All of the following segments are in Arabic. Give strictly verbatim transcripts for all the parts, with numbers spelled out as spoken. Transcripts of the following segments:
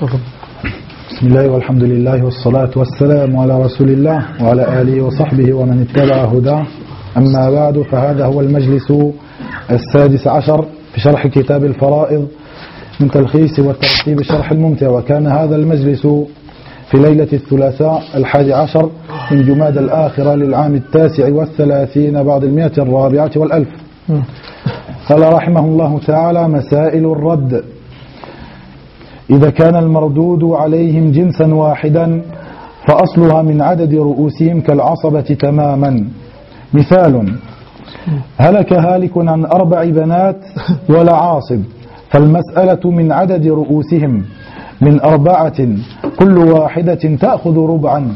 بسم الله والحمد لله والصلاة والسلام على رسول الله وعلى آله وصحبه ومن اتبع هداه. أما بعد، فهذا هو المجلس السادس عشر في شرح كتاب الفرائض من تلخيص والترتيب شرح الممتع. وكان هذا المجلس في ليلة الثلاثاء الحادي عشر من جماد الآخرة للعام التاسع والثلاثين بعد المئة الرابعة والألف. قال رحمه الله تعالى: مسائل الرد: إذا كان المردود عليهم جنسا واحدا فأصلها من عدد رؤوسهم كالعصبة تماما. مثال: هلك هالك عن أربع بنات ولا عاصب، فالمسألة من عدد رؤوسهم من أربعة كل واحدة تأخذ ربعا.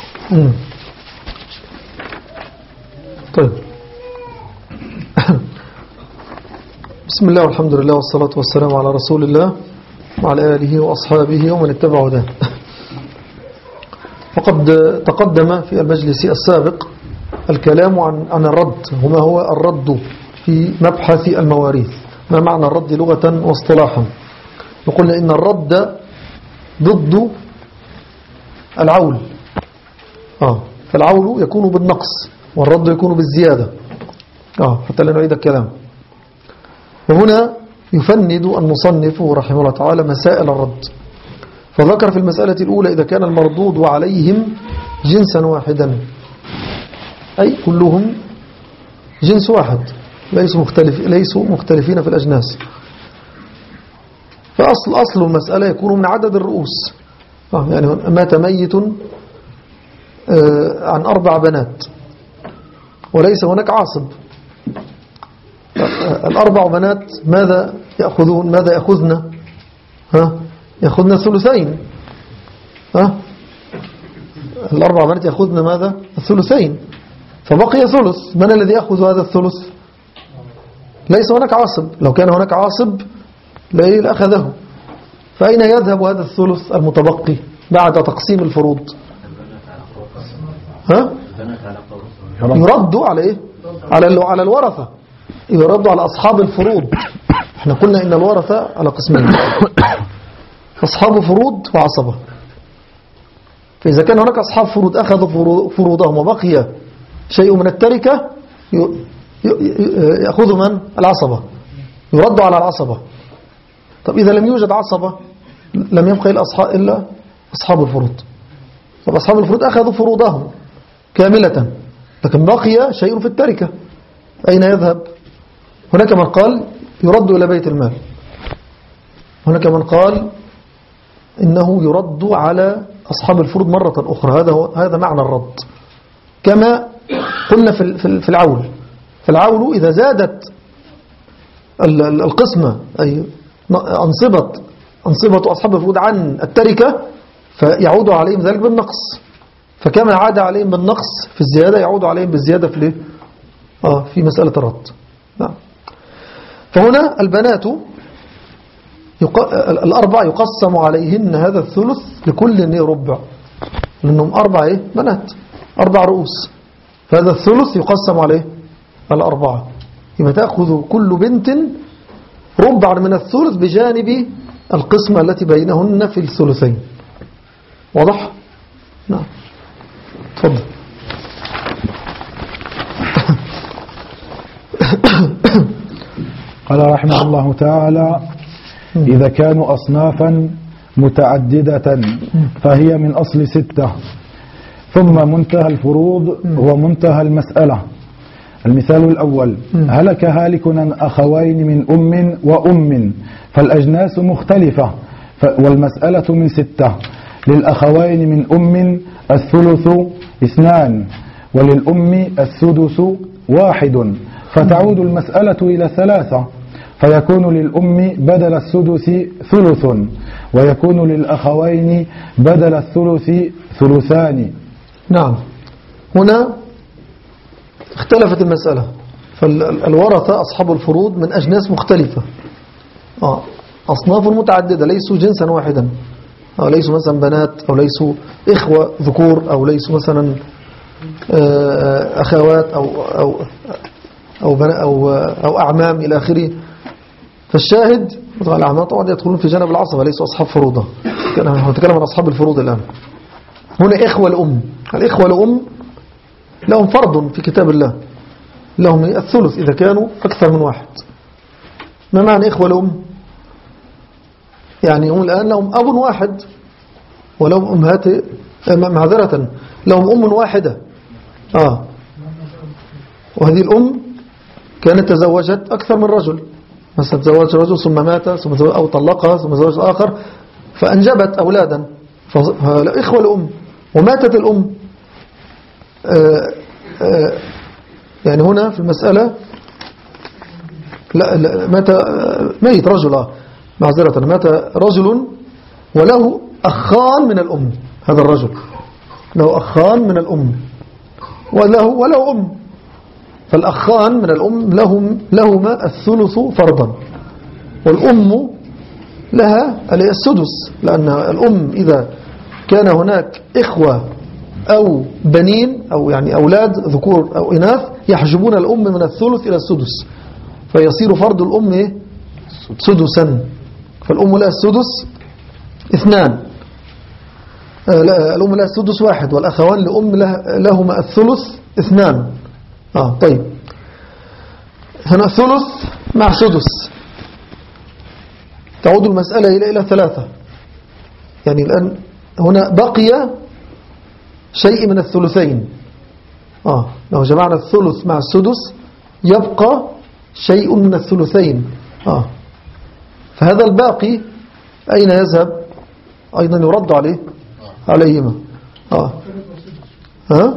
طيب، بسم الله والحمد لله والصلاة والسلام على رسول الله وعلى آله وأصحابه ومن اتبع هداه. وقد تقدم في المجلس السابق الكلام عن عن الرد، وما هو الرد في مبحث المواريث، ما معنى الرد لغة واصطلاحا. وقلنا إن الرد ضد العول، آه فالعول يكون بالنقص والرد يكون بالزيادة، آه حتى لا نعيد الكلام. وهنا يفند المصنف رحمه الله تعالى مسائل الرد، فذكر في المسألة الأولى: إذا كان المردود عليهم جنسا واحدا، أي كلهم جنس واحد، ليسوا مختلف ليسوا مختلفين في الأجناس. فأصل أصل المسألة يكون من عدد الرؤوس، يعني مات ميت عن أربع بنات وليس هناك عاصب، الأربع بنات ماذا يأخذون؟ ماذا يأخذن؟ ها يأخذن ثلثين. ها الأربع بنات يأخذن ماذا؟ الثلثين، فبقي ثلث. من الذي يأخذ هذا الثلث؟ ليس هناك عاصب، لو كان هناك عاصب لأخذه. فأين يذهب هذا الثلث المتبقي بعد تقسيم الفروض؟ ها يرد على إيه؟ على على الورثة، يرد على أصحاب الفروض. احنا قلنا إن الورثة على قسمين: أصحاب فروض وعصبة. فإذا كان هناك أصحاب فروض أخذوا فروضهم وبقي شيء من التركة، يأخذ من؟ العصبة، يرد على العصبة. طب إذا لم يوجد عصبة لم يبقى إلا أصحاب الفروض. طب أصحاب الفروض أخذوا فروضهم كاملة، لكن بقي شيء في التركة، أين يذهب؟ هناك من قال يرد إلى بيت المال، هناك من قال إنه يرد على أصحاب الفروض مرة أخرى. هذا هو هذا معنى الرد. كما قلنا في في العول، فالعول إذا زادت القسمة، أي أنصبة أنصبة أصحاب الفروض عن التركة، فيعود عليهم ذلك بالنقص. فكما عاد عليهم بالنقص في الزيادة، يعود عليهم بالزيادة في ليه؟ آه في مسألة الرد. نعم. فهنا البنات يق... الأربع يقسم عليهن هذا الثلث لكل ربع، لأنهم أربع إيه؟ بنات، أربع رؤوس، فهذا الثلث يقسم عليه الأربعة. يبقى تأخذ كل بنت ربع من الثلث بجانب القسمة التي بينهن في الثلثين. واضح؟ نعم. تفضل. قال رحمه الله تعالى: إذا كانوا أصنافا متعددة فهي من أصل ستة، ثم منتهى الفروض هو منتهى المسألة. المثال الأول: هلك هالك عن أخوين من أم وأم، فالأجناس مختلفة، والمسألة من ستة. للأخوين من أم الثلث اثنان، وللأم السدس واحد، فتعود المسألة إلى ثلاثة، فيكون للأم بدل السدس ثلث، ويكون للأخوين بدل الثلث ثلثان. نعم. هنا اختلفت المسألة، فالورثة أصحاب الفروض من أجناس مختلفة، آه. أصناف متعددة، ليسوا جنسا واحدا، أو ليسوا مثلا بنات، أو ليسوا إخوة ذكور، أو ليسوا مثلا أخوات أو أو أو, أو, أو أعمام إلى آخره. فالشاهد الأعمام طبعا يدخلون في جانب العصبة، ليسوا أصحاب فروضة. نحن نتكلم عن أصحاب الفروض الآن. هنا إخوة الأم. الإخوة الأم لهم فرض في كتاب الله، لهم الثلث إذا كانوا أكثر من واحد. ما معنى إخوة الأم؟ يعني هم الآن لهم أب واحد ولهم أمهات، معذرة لهم أم واحدة. آه وهذه الأم كانت تزوجت أكثر من رجل، مثلا تزوج رجل ثم مات ثم أو طلقها ثم تزوج آخر فأنجبت أولادا، فإخوة الأم. وماتت الأم، آآ آآ يعني هنا في المسألة لا, لا مات ميت رجل، معذرة مات رجل وله أخان من الأم. هذا الرجل له أخان من الأم وله وله أم، فالأخان من الأم لهم لهما الثلث فرضا، والأم لها السدس، لأن الأم إذا كان هناك إخوة أو بنين أو يعني أولاد ذكور أو إناث يحجبون الأم من الثلث إلى السدس، فيصير فرض الأم سدسا. فالأم لها السدس اثنان، الأم لها السدس واحد، والأخوان لأم لهما الثلث اثنان. آه طيب، هنا ثلث مع سدس تعود المسألة إلى إلى ثلاثة. يعني الآن هنا بقي شيء من الثلثين. آه لو جمعنا الثلث مع السدس يبقى شيء من الثلثين. آه فهذا الباقي أين يذهب؟ أيضا يرد عليه عليهما. آه ها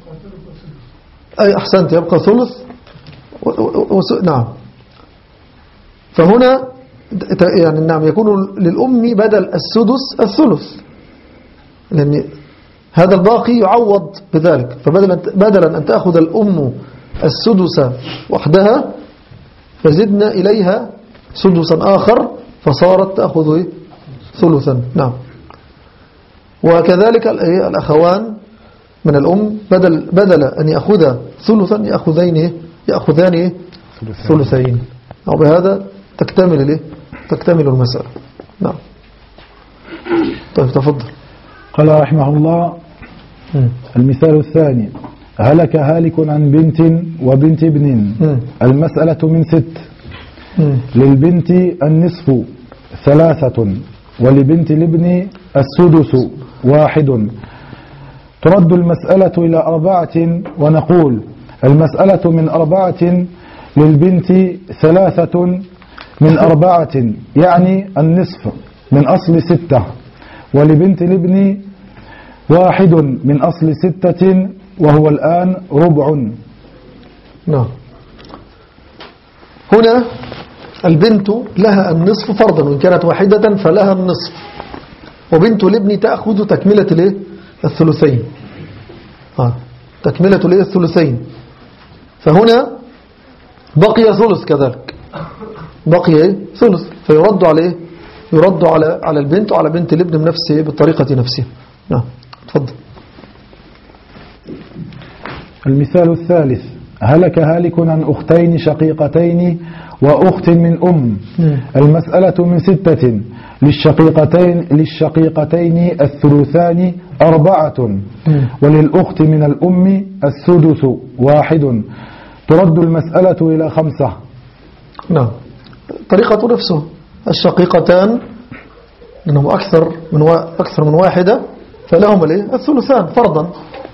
أي أحسنت، يبقى ثلث و... و... و... نعم. فهنا يعني نعم يكون للأم بدل السدس الثلث، لأن هذا الباقي يعوض بذلك. فبدلا بدلا أن تأخذ الأم السدس وحدها فزدنا إليها سدسا آخر فصارت تأخذ ثلثا. نعم. وكذلك الأخوان من الأم بدل بدل أن يأخذ ثلثا يأخذين يأخذان ثلثين، وبهذا تكتمل له تكتمل المسألة. نعم. طيب تفضل. قال رحمه الله: المثال الثاني: هلك هالك عن بنت وبنت ابن. المسألة من ست. للبنت النصف ثلاثة، ولبنت الابن السدس واحد. ترد المسألة إلى أربعة ونقول: المسألة من أربعة، للبنت ثلاثة من أربعة يعني النصف من أصل ستة، ولبنت الابن واحد من أصل ستة وهو الآن ربع. نعم. هنا البنت لها النصف فرضا، وإن كانت واحدة فلها النصف، وبنت الابن تأخذ تكملة الثلثين. آه. تكملة الثلثين. فهنا بقي ثلث، كذلك بقي ثلث، فيرد عليه يرد على على البنت وعلى بنت الابن بنفسه بالطريقة نفسها. نعم. تفضل. المثال الثالث: هلك هالك عن أختين شقيقتين وأخت من أم. المسألة من ستة، للشقيقتين للشقيقتين الثلثان أربعة، وللأخت من الأم السدس واحد. ترد المسألة إلى خمسة. نعم. طريقة نفسه، الشقيقتان لأنهم أكثر من أكثر من واحدة فلهم الثلثان فرضا.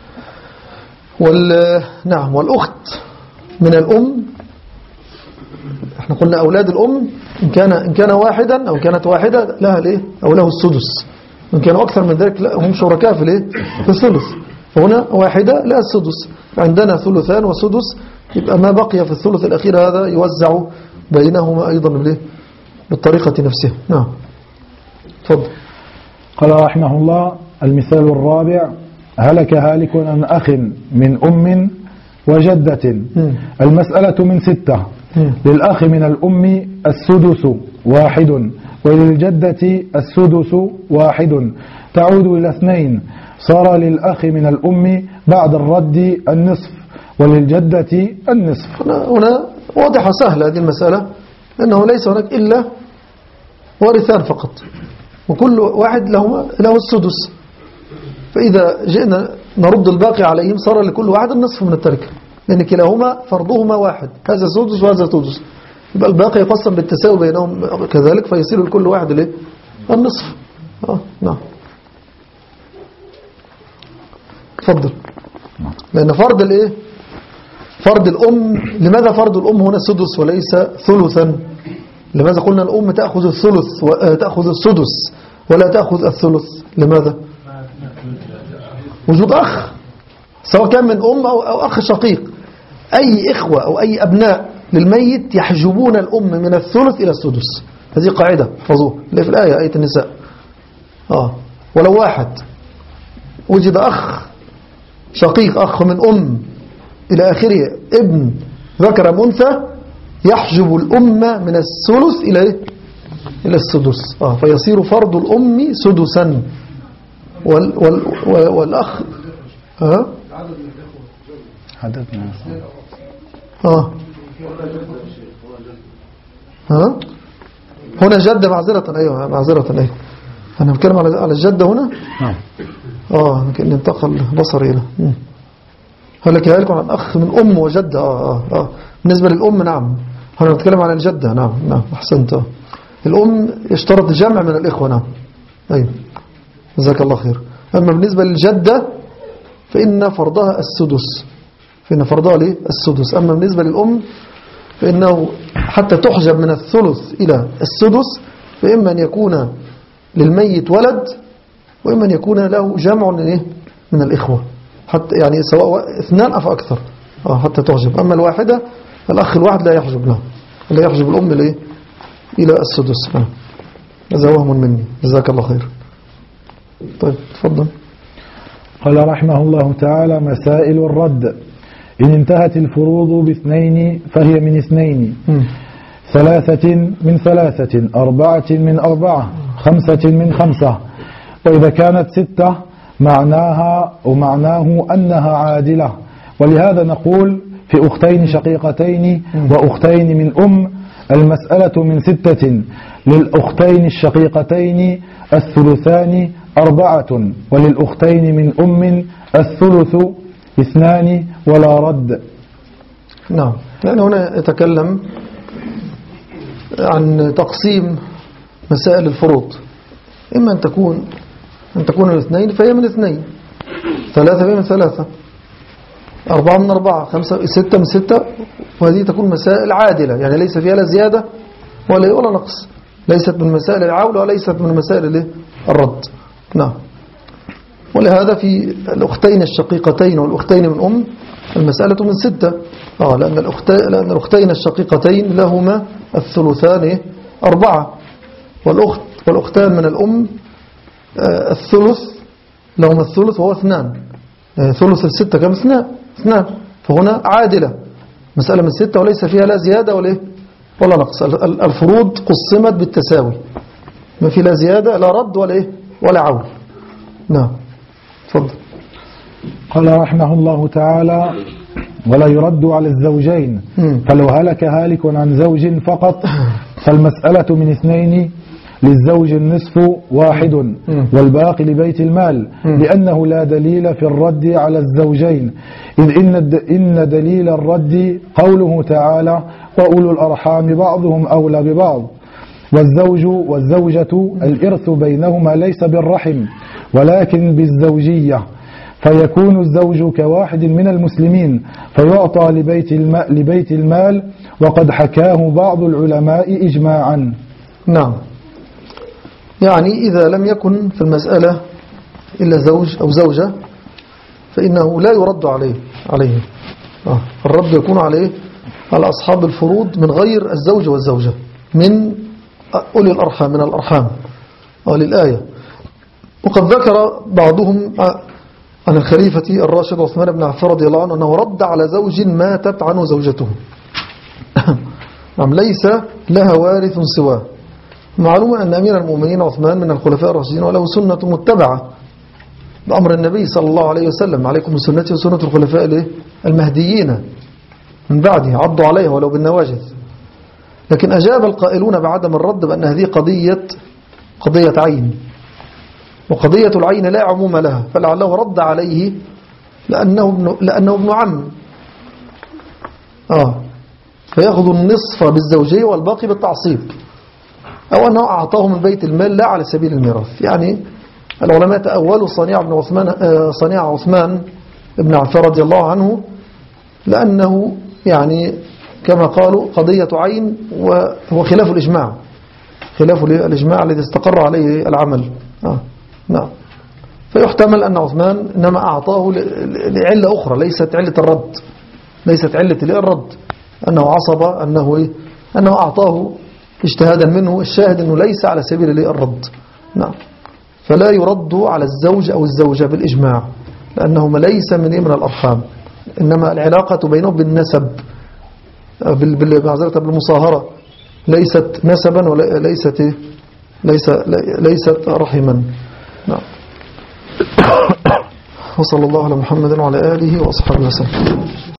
وال نعم والأخت من الأم، احنا قلنا أولاد الأم إن كان إن كان واحدا أو كانت واحدة لها الايه أو له السدس، إن كانوا أكثر من ذلك لا هم شركاء في الايه في الثلث. فهنا واحدة لها السدس، عندنا ثلثان وسدس، يبقى ما بقي في الثلث الأخير هذا يوزع بينهما أيضا بالايه بالطريقة نفسها. نعم. تفضل. قال رحمه الله: المثال الرابع: هلك هالك عن أخ من أم وجدة. م. المسألة من ستة. م. للأخ من الأم السدس واحد، وللجدة السدس واحد. تعود إلى اثنين، صار للأخ من الأم بعد الرد النصف، وللجدة النصف. هنا, هنا واضحة سهلة هذه المسألة، لأنه ليس هناك إلا وارثان فقط، وكل واحد له له السدس. فإذا جئنا نرد الباقي عليهم صار لكل واحد النصف من التركة، لأن كلاهما فرضهما واحد، هذا سدس وهذا سدس، يبقى الباقي يقسم بالتساوي بينهم كذلك، فيصير لكل واحد له النصف. آه نعم. تفضل. لأن فرض الايه فرض الأم، لماذا فرض الأم هنا سدس وليس ثلثا؟ لماذا قلنا الأم تأخذ الثلث وتأخذ السدس ولا تأخذ الثلث؟ لماذا؟ وجود أخ، سواء كان من أم أو, أو أخ شقيق، أي إخوة أو أي أبناء للميت يحجبون الأم من الثلث إلى السدس. هذه قاعدة فضوه اللي في الآية، آية النساء. آه ولو واحد وجد أخ شقيق، أخ من أم إلى آخره، ابن ذكر أم أنثى، يحجب الأمة من الثلث إلى إلى السدس. آه فيصير فرض الأم سدسا، وال وال والأخ ها عددنا اه ها هنا جدة معذرة. أيوة معذرة. أيوة أنا بتكلم على على الجدة هنا. نعم. اه يمكن انتقل بصري إلى هل لك لكم عن أخ من أم وجدة. آه آه آه بالنسبة للأم نعم، هنا نتكلم عن الجدة. نعم نعم أحسنت. آه. الأم يشترط جمع من الإخوة. نعم أيوة جزاك الله خير. أما بالنسبة للجدة فإن فرضها السدس، فإن فرضها ليه السدس. أما بالنسبة للأم فإنه حتى تحجب من الثلث إلى السدس، فإما أن يكون للميت ولد، وإما أن يكون له جمع من الإخوة، حتى يعني سواء اثنان أو أكثر آه حتى تحجب. أما الواحدة فالأخ الواحد لا يحجب له، لا يحجب الأم ليه إلى السدس. آه. هذا وهم مني جزاك الله خير. طيب تفضل. قال رحمه الله تعالى: مسائل الرد: إن انتهت الفروض باثنين فهي من اثنين، م. ثلاثة من ثلاثة، أربعة من أربعة، خمسة من خمسة. وإذا كانت ستة معناها ومعناه أنها عادلة. ولهذا نقول في أختين شقيقتين وأختين من أم المسألة من ستة، للأختين الشقيقتين الثلثان أربعة، وللأختين من أم الثلث اثنان ولا رد. نعم، لأن هنا يتكلم عن تقسيم مسائل الفروض، إما أن تكون أن تكون من اثنين فهي من اثنين، ثلاثة فهي من ثلاثة، أربعة من أربعة، خمسة ستة من ستة. وهذه تكون مسائل عادلة، يعني ليس فيها لا زيادة ولا ولا نقص، ليست من مسائل العول وليست من مسائل الرد. نعم. ولهذا في الأختين الشقيقتين والأختين من أم المسألة من ستة، آه لأن الأختين لأن الأختين الشقيقتين لهما الثلثان أربعة، والأخت والأختان من الأم آه الثلث لهما الثلث وهو اثنان، يعني ثلث الستة كم؟ اثنان اثنان فهنا عادلة، مسألة من ستة وليس فيها لا زيادة ولا ولا نقص. الفروض قسمت بالتساوي، ما في لا زيادة لا رد ولا إيه ولا عول. نعم تفضل. قال رحمه الله تعالى: ولا يرد على الزوجين، فلو هلك هالك عن زوج فقط فالمسألة من اثنين، للزوج النصف واحد والباقي لبيت المال، لأنه لا دليل في الرد على الزوجين، إذ إن دليل الرد قوله تعالى: وأولو الأرحام بعضهم أولى ببعض. والزوج والزوجة الإرث بينهما ليس بالرحم ولكن بالزوجية، فيكون الزوج كواحد من المسلمين فيعطى لبيت المال, لبيت المال وقد حكاه بعض العلماء إجماعا. نعم، يعني إذا لم يكن في المسألة إلا زوج أو زوجة فإنه لا يرد عليه عليه آه. الرد يكون عليه على أصحاب الفروض من غير الزوج والزوجة، من أولي الأرحام من الأرحام آه للآية. وقد ذكر بعضهم عن الخليفة الراشد عثمان بن عفان رضي الله عنه أنه رد على زوج ماتت عنه زوجته أم ليس لها وارث سواه. معلوم أن أمير المؤمنين عثمان من الخلفاء الراشدين وله سنة متبعة بأمر النبي صلى الله عليه وسلم: عليكم بسنتي وسنة الخلفاء المهديين من بعده، عضوا عليها ولو بالنواجذ. لكن أجاب القائلون بعدم الرد بأن هذه قضية قضية عين، وقضية العين لا عموم لها، فلعله رد عليه لأنه ابن, لأنه ابن عم آه فيأخذ النصف بالزوجية والباقي بالتعصيب، أو أنه أعطاه من بيت المال لا على سبيل الميراث. يعني العلماء تأولوا صنيع بن عثمان صنيع عثمان بن عفان رضي الله عنه، لأنه يعني كما قالوا قضية عين، وهو خلاف الإجماع، خلاف الإجماع الذي استقر عليه العمل. آه. نعم. فيحتمل أن عثمان إنما أعطاه لعلة أخرى ليست علة الرد، ليست علة الرد أنه عصب، أنه إيه؟ أنه أعطاه اجتهادا منه، الشاهد أنه ليس على سبيل الرد. نعم. فلا يرد على الزوج أو الزوجة بالإجماع، لأنهما ليس من من الأرحام، إنما العلاقة بينهم بالنسب، بالمعذرة بالمصاهرة، ليست نسبا وليست ليس ليست رحما. نعم. وصلى الله على محمد وعلى آله وأصحابه وسلم.